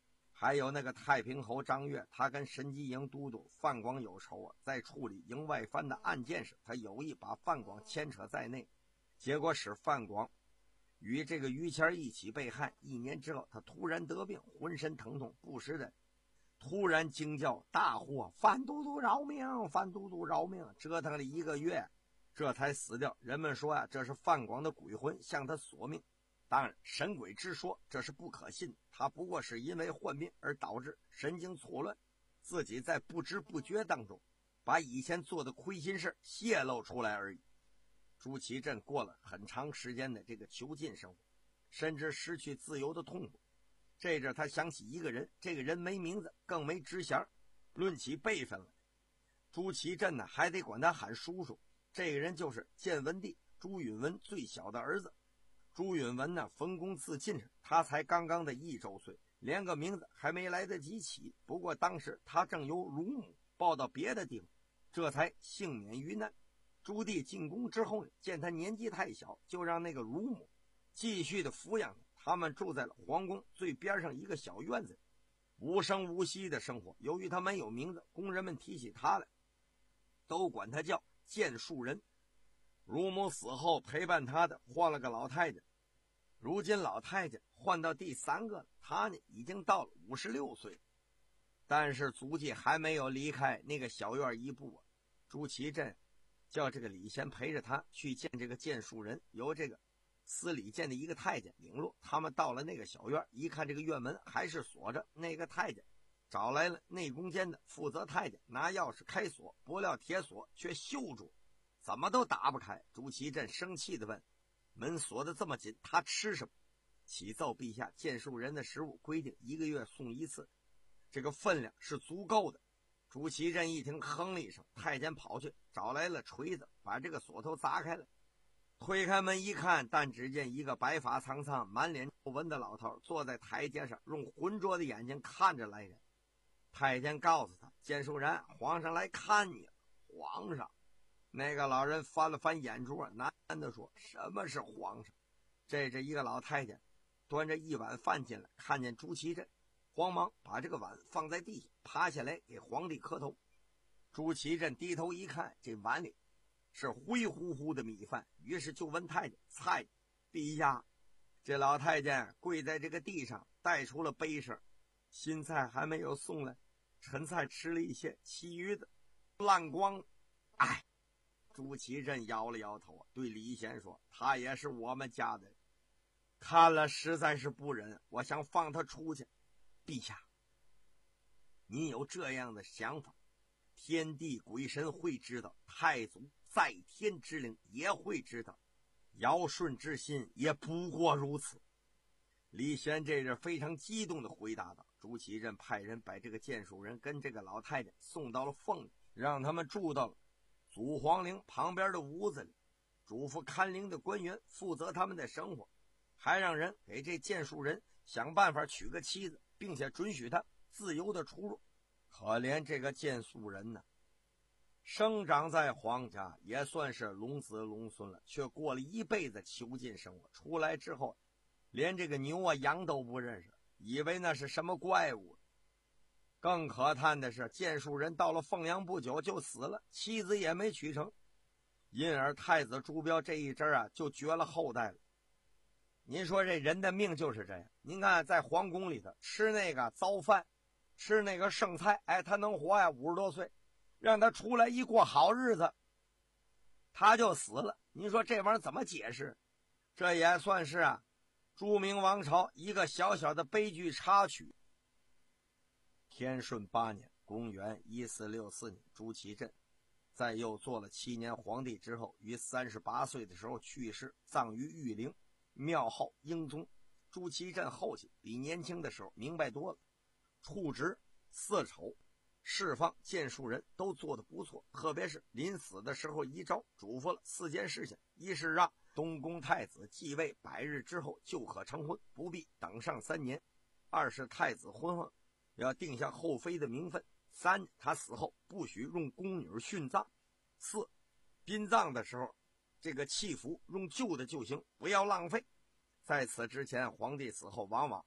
还有那个太平侯张悦，他跟神机营都督范广有仇啊，在处理营外藩的案件时，他有意把范广牵扯在内，结果使范广与这个于谦一起被害。一年之后，他突然得病，浑身疼痛，不时的突然惊叫大呼范都督饶命，范都督饶命，折腾了一个月，这才死掉。人们说啊，这是范广的鬼魂向他索命。当然，神鬼之说这是不可信，他不过是因为患病而导致神经错乱，自己在不知不觉当中把以前做的亏心事泄露出来而已。朱祁镇过了很长时间的这个囚禁生活，甚至失去自由的痛苦。这阵他想起一个人，这个人没名字，更没职衔，论起辈分来，朱祁镇呢还得管他喊叔叔。这个人就是建文帝朱允文最小的儿子。朱允文呢封公自尽时，他才刚刚的一周岁，连个名字还没来得及起。不过当时他正由乳母抱到别的地方，这才幸免于难。朱棣进宫之后，见他年纪太小，就让那个乳母继续的抚养他。他们住在了皇宫最边上一个小院子，无声无息的生活。由于他没有名字，宫人们提起他来都管他叫建树人。乳母死后，陪伴他的换了个老太监，如今老太监换到第三个了，他呢已经到了五十六岁，但是足迹还没有离开那个小院一步啊。朱祁镇叫这个李贤陪着他去见这个建树人，由这个司礼监的一个太监领路。他们到了那个小院，一看这个院门还是锁着，那个太监找来了内宫监的负责太监，拿钥匙开锁，不料铁锁却锈住，怎么都打不开。朱祁镇生气地问，门锁得这么紧，他吃什么？启奏陛下，建树人的食物规定一个月送一次，这个分量是足够的。朱祁镇一听哼了一声，太监跑去找来了锤子，把这个锁头砸开了。推开门一看，但只见一个白发苍苍满脸皱纹的老头坐在台阶上，用浑浊的眼睛看着来人。太监告诉他，建树人，皇上来看你了。皇上？那个老人翻了翻眼珠，喃喃地说，什么是皇上？这是一个老太监端着一碗饭进来，看见朱祁镇，慌忙把这个碗放在地下，爬下来给皇帝磕头。朱祁镇低头一看，这碗里是灰乎乎的米饭，于是就问太监，菜陛下。这老太监跪在这个地上，带出了悲声，新菜还没有送来，陈菜吃了一些，其余的烂光。哎，朱祁镇摇了摇头，对李贤说，他也是我们家的人，看了实在是不忍，我想放他出去。陛下，你有这样的想法，天地鬼神会知道，太祖在天之灵也会知道，尧舜之心也不过如此。李贤这是非常激动地回答道。朱祁镇派人把这个建树人跟这个老太监送到了凤里，让他们住到了祖皇陵旁边的屋子里，嘱咐看陵的官员负责他们的生活，还让人给这建树人想办法娶个妻子，并且准许他自由的出入。可怜这个建树人呢，生长在皇家，也算是龙子龙孙了，却过了一辈子囚禁生活，出来之后连这个牛啊羊都不认识，以为那是什么怪物。更可叹的是，建树人到了凤阳不久就死了，妻子也没娶成，因而太子朱标这一阵啊就绝了后代了。您说这人的命就是这样，您看在皇宫里头吃那个糟饭，吃那个剩菜，哎，他能活呀五十多岁，让他出来一过好日子他就死了。您说这玩意儿怎么解释？这也算是啊朱明王朝一个小小的悲剧插曲。天顺八年，公元一四六四年，朱祁镇在又做了七年皇帝之后，于三十八岁的时候去世，葬于玉陵，庙号英宗。朱祁镇后期比年轻的时候明白多了，处职、四丑、释放建树人都做得不错，特别是临死的时候遗诏嘱咐了四件事情：一是让东宫太子继位百日之后就可成婚，不必等上三年；二是太子婚后要定下后妃的名分；三，他死后不许用宫女殉葬；四，殡葬的时候这个器服用旧的就行，不要浪费。在此之前，皇帝死后往往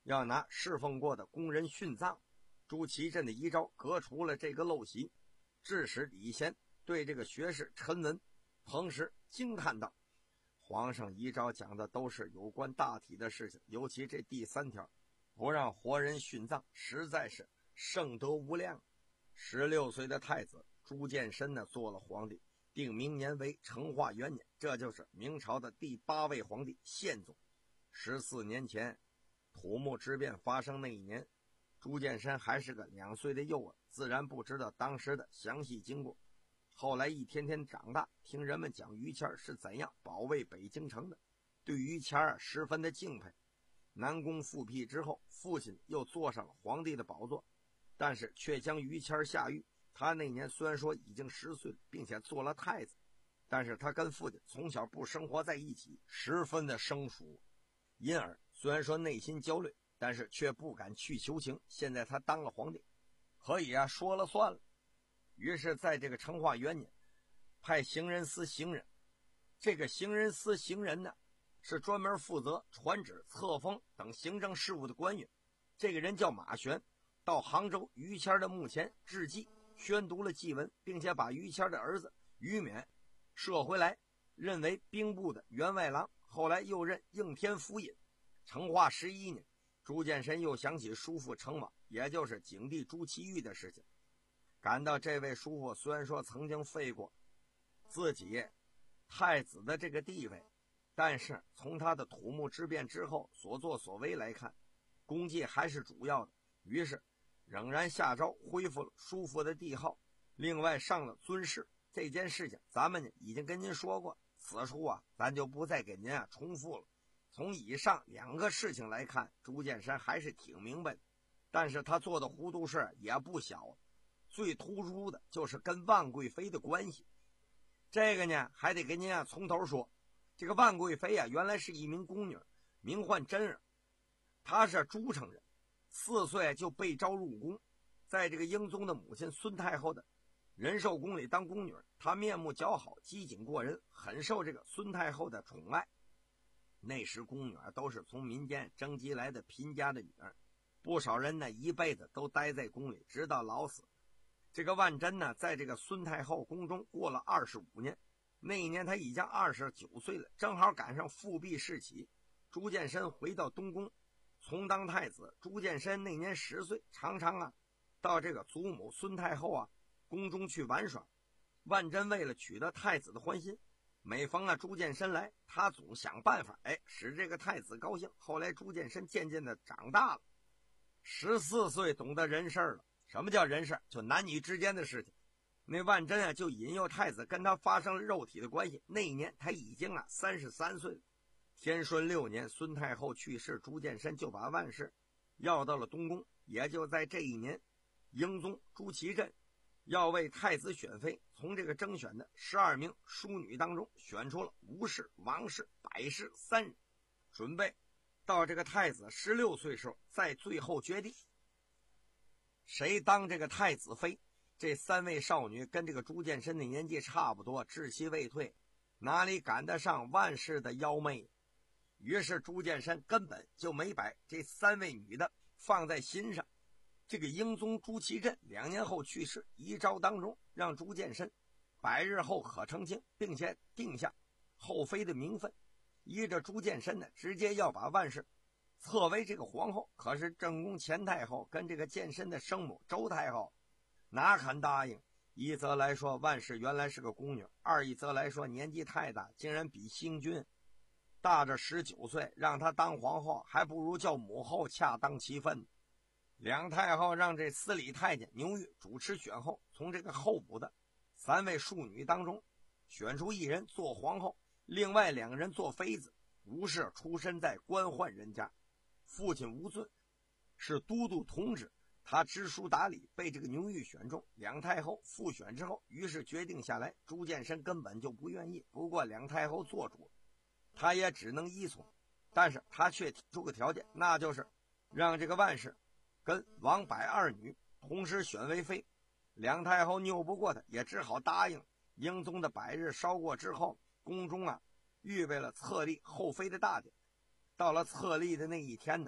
要拿侍奉过的工人殉葬。朱祁镇的遗诏革除了这个陋习，致使李贤对这个学士陈文彭时惊叹道：皇上遗诏讲的都是有关大体的事情，尤其这第三条，不让活人殉葬，实在是圣德无量。十六岁的太子朱见深呢做了皇帝，定明年为成化元年，这就是明朝的第八位皇帝宪宗。十四年前土木之变发生那一年，朱见深还是个两岁的幼儿，自然不知道当时的详细经过。后来一天天长大，听人们讲于谦是怎样保卫北京城的，对于谦啊十分的敬佩。南宫复辟之后，父亲又坐上了皇帝的宝座，但是却将于谦下狱。他那年虽然说已经十岁了，并且做了太子，但是他跟父亲从小不生活在一起，十分的生疏，因而虽然说内心焦虑，但是却不敢去求情。现在他当了皇帝，可以啊说了算了。于是在这个成化元年，派行人司行人，这个行人司行人呢是专门负责传旨册封等行政事务的官员，这个人叫马玄，到杭州于谦的墓前致祭，宣读了祭文，并且把于谦的儿子于勉摄回来，任为兵部的员外郎，后来又任应天府尹。成化十一年，朱见深又想起叔父成王，也就是景帝朱祁钰的事情，感到这位叔父虽然说曾经废过自己太子的这个地位，但是从他的土木之变之后所作所为来看，功绩还是主要的，于是仍然下诏恢复了叔父的帝号，另外上了尊谥。这件事情咱们已经跟您说过，此处啊咱就不再给您啊重复了。从以上两个事情来看，朱见深还是挺明白的，但是他做的糊涂事也不小。最突出的就是跟万贵妃的关系，这个呢还得给您啊从头说。这个万贵妃啊原来是一名宫女，名唤真儿，她是朱城人，四岁就被招入宫，在这个英宗的母亲孙太后的仁寿宫里当宫女，她面目姣好，机警过人，很受这个孙太后的宠爱。那时宫女都是从民间征集来的贫家的女儿，不少人呢一辈子都待在宫里，直到老死。这个万贞呢在这个孙太后宫中过了二十五年，那一年他已经二十九岁了，正好赶上复辟事起。朱见深回到东宫从当太子，朱见深那年十岁，常常啊到这个祖母孙太后啊宫中去玩耍。万贞为了取得太子的欢心，每逢啊朱见深来，他总想办法哎使这个太子高兴。后来朱见深渐渐的长大了，十四岁懂得人事了。什么叫人事？就男女之间的事情。那万贞啊就引诱太子跟他发生了肉体的关系。那一年他已经啊三十三岁了。天顺六年，孙太后去世，朱见深就把万氏要到了东宫。也就在这一年，英宗朱祁镇要为太子选妃，从这个征选的十二名淑女当中选出了吴氏、王氏、百氏三人，准备到这个太子十六岁时候再最后决定谁当这个太子妃。这三位少女跟这个朱见深的年纪差不多，稚气未退，哪里赶得上万氏的妖媚？于是朱见深根本就没把这三位女的放在心上。这个英宗朱祁镇两年后去世，遗诏当中让朱见深百日后可成亲，并且定下后妃的名分。依着朱见深呢，直接要把万氏册为这个皇后。可是正宫前太后跟这个见深的生母周太后哪肯答应？一则来说万氏原来是个宫女，二一则来说年纪太大，竟然比兴君大着十九岁，让她当皇后还不如叫母后恰当其分。两太后让这司礼太监牛玉主持选后，从这个候补的三位庶女当中选出一人做皇后，另外两个人做妃子。吴氏出身在官宦人家，父亲吴尊是都督同知，他知书达理，被这个牛玉选中。两太后复选之后，于是决定下来。朱见深根本就不愿意，不过两太后做主，他也只能依从。但是他却提出个条件，那就是让这个万氏跟王柏二女同时选为妃。两太后拗不过他，也只好答应。英宗的百日烧过之后，宫中啊预备了册立后妃的大典。到了册立的那一天呢，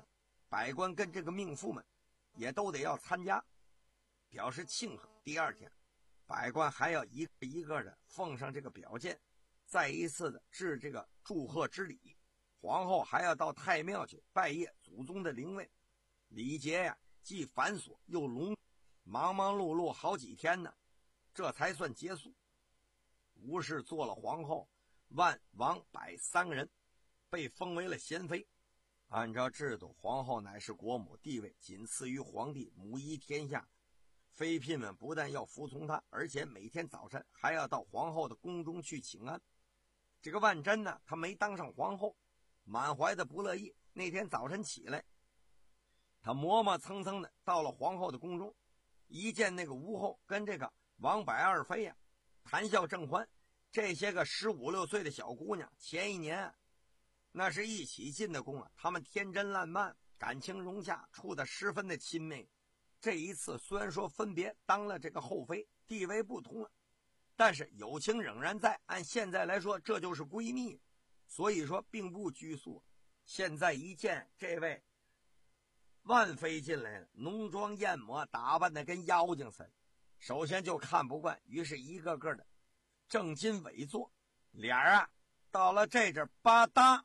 百官跟这个命妇们也都得要参加，表示庆贺。第二天，百官还要一个一个的奉上这个表件，再一次的致这个祝贺之礼。皇后还要到太庙去拜谒祖宗的灵位，礼节呀既繁琐又隆，忙忙碌碌好几天呢，这才算结束。吴氏做了皇后，万王百三个人被封为了贤妃。按照制度，皇后乃是国母，地位仅次于皇帝，母仪天下。妃嫔们不但要服从她，而且每天早晨还要到皇后的宫中去请安。这个万贞呢，她没当上皇后，满怀的不乐意。那天早晨起来，她磨磨蹭蹭的到了皇后的宫中，一见那个吴后跟这个王百二妃呀、啊、谈笑正欢，这些个十五六岁的小姑娘，前一年、啊、那是一起进的宫啊，她们天真烂漫，感情融洽，处得十分的亲密。这一次虽然说分别当了这个后妃，地位不同了，但是友情仍然在，按现在来说这就是闺蜜，所以说并不拘束。现在一见这位万妃进来了，浓妆艳抹，打扮的跟妖精似的，首先就看不惯，于是一个个的正襟危坐，脸啊到了这阵吧嗒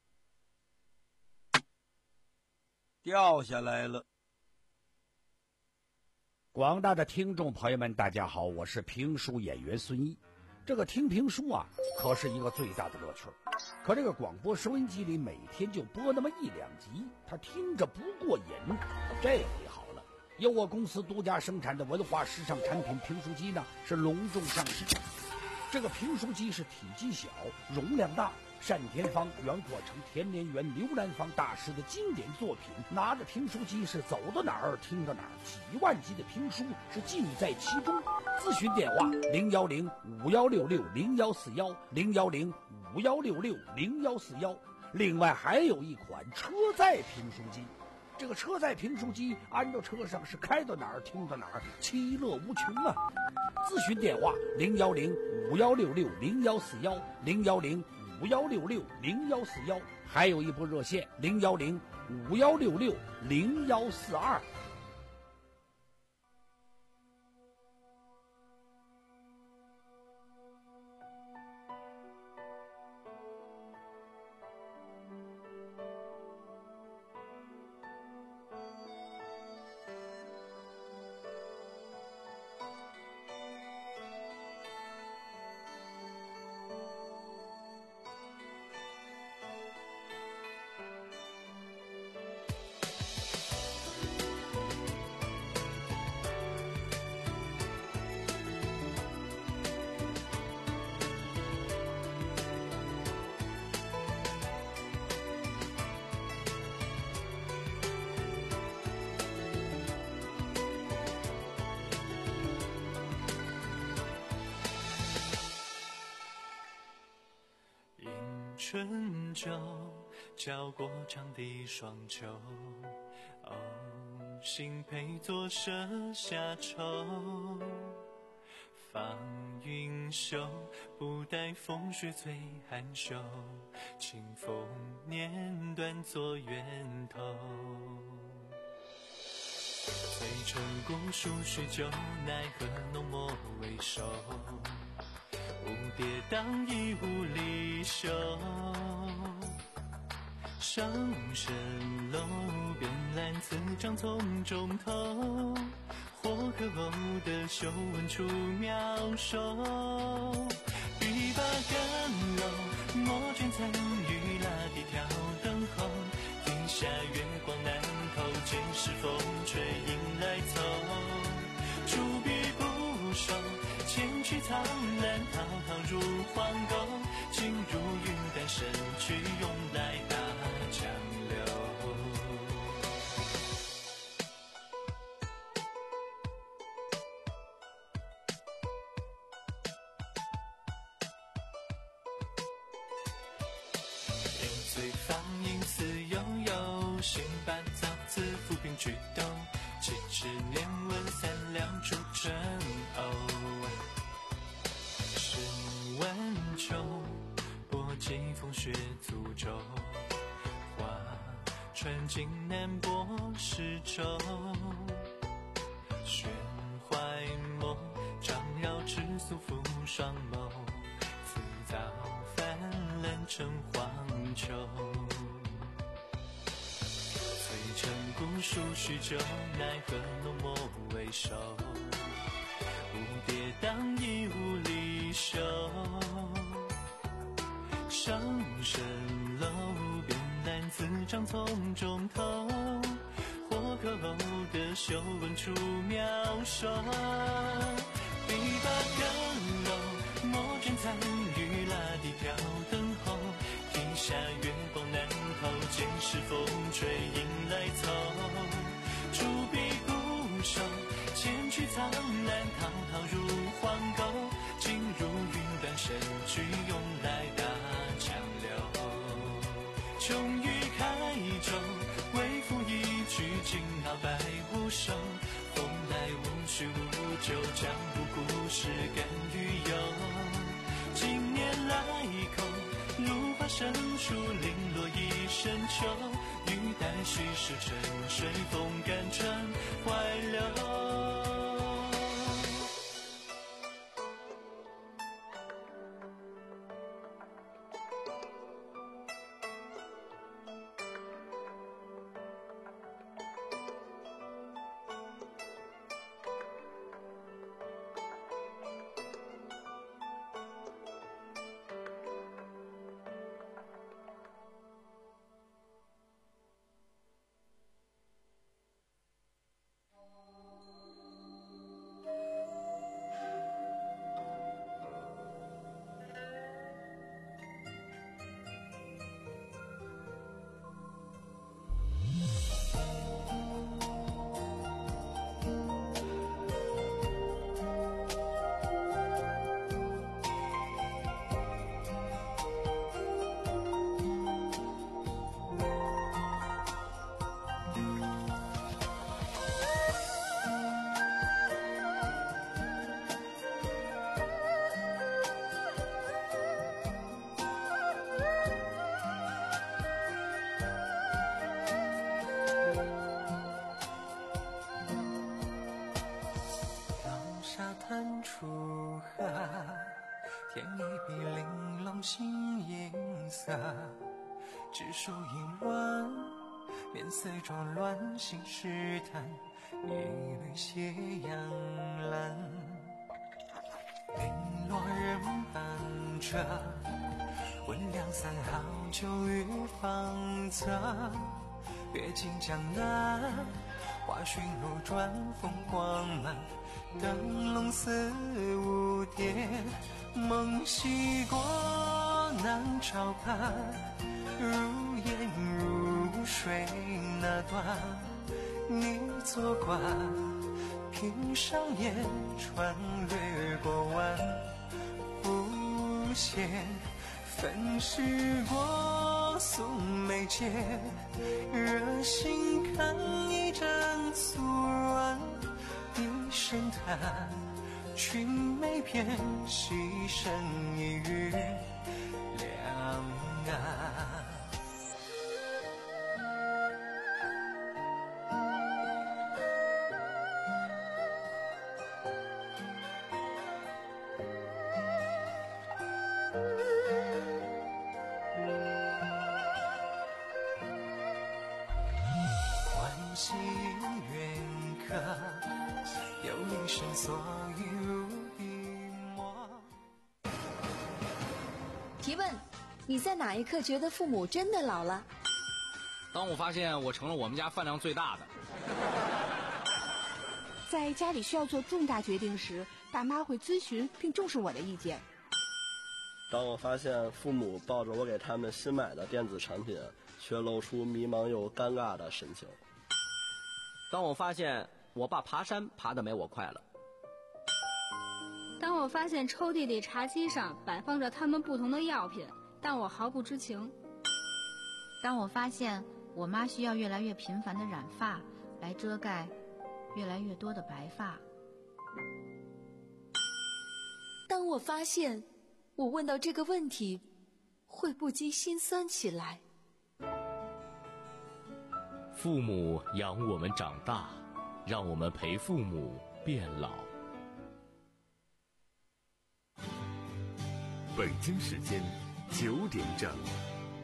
掉下来了。 广大的听众朋友们，大家好，我是评书演员孙一。这个听评书啊，可是一个最大的乐趣。可这个广播收音机里每天就播那么一两集，他听着不过瘾。这回好了，由我公司独家生产的文化时尚产品评书机呢，是隆重上市。这个评书机是体积小，容量大，单田芳、袁阔成、田连元、刘兰芳大师的经典作品。拿着评书机是走到哪儿听到哪儿，几万集的评书是尽在其中。咨询电话零幺零五幺六六零幺四幺零幺零五幺六六零幺四幺。另外还有一款车载评书机，这个车载评书机安到车上是开到哪儿听到哪儿，其乐无穷啊！咨询电话零幺零五幺六六零幺四幺零幺零五幺六六零幺四幺，还有一部热线零幺零五幺六六零幺四二。 春秋交过长堤双秋，哦，幸配作舍下愁。放云袖，不待风雪催寒袖，清风念断作源头。翠城古树许久，奈何浓墨未收。蝴蝶荡一无离休，上蜃楼边兰此张丛中头，或可偶的秀文出妙手。笔把干楼，墨卷残雨拉地挑灯后，天下月光南头，见是风吹迎来凑。出笔不收，千曲苍兰，滔滔入黄沟，尽入云淡神去，涌来大江流。饮醉放映似悠悠，行把造字浮萍举斗，七尺年文三两出尘鸥。晚秋，波尽风雪足舟，花穿进南波石洲，玄怀梦缠绕指素负双眸，辞藻泛滥成黄秋。翠城古树许久，奈何浓墨未收，蝴蝶荡亦无离休。上蜃楼边男子帐从中偷，活口的秀文出妙手。第八个楼，墨卷残雨拉地挑灯后，天下月光南头，见是风吹迎来凑。出笔不收，千曲苍兰，滔滔如黄沟，进入云端神句，用来打强流。终于开州，为赋一句惊闹百无收，风来无去无究，江湖故事感于游。今年来口，芦花生疏，零落一深秋，欲待虚实沉水，风干成怀流。出河，天一笔玲珑新颜色，只数淫乱，面色中乱心试探，一缕斜阳蓝。零落人伴着，温凉三好酒于方侧，阅尽江南，花寻路转风光满。灯笼似蝴蝶，梦袭过南朝畔，如烟如水那段，你坐观，凭上眼穿掠过万浮现，粉饰过素眉间，热心看一针素软。一声叹，裙眉偏细声一语两岸。欢喜远客，有一生所遇如笔墨。 提问：你在哪一刻觉得父母真的老了？ 当我发现我成了我们家饭量最大的。 在家里需要做重大决定时，爸妈会咨询并重视我的意见。 当我发现父母抱着我给他们新买的电子产品，却露出迷茫又尴尬的神情。 当我发现我爸爬山爬得没我快了。 当我发现抽屉里茶几上摆放着他们不同的药品，但我毫不知情。 当我发现我妈需要越来越频繁的染发来遮盖越来越多的白发。 当我发现我问到这个问题会不禁心酸起来。 父母养我们长大，让我们陪父母变老。 北京时间九点整。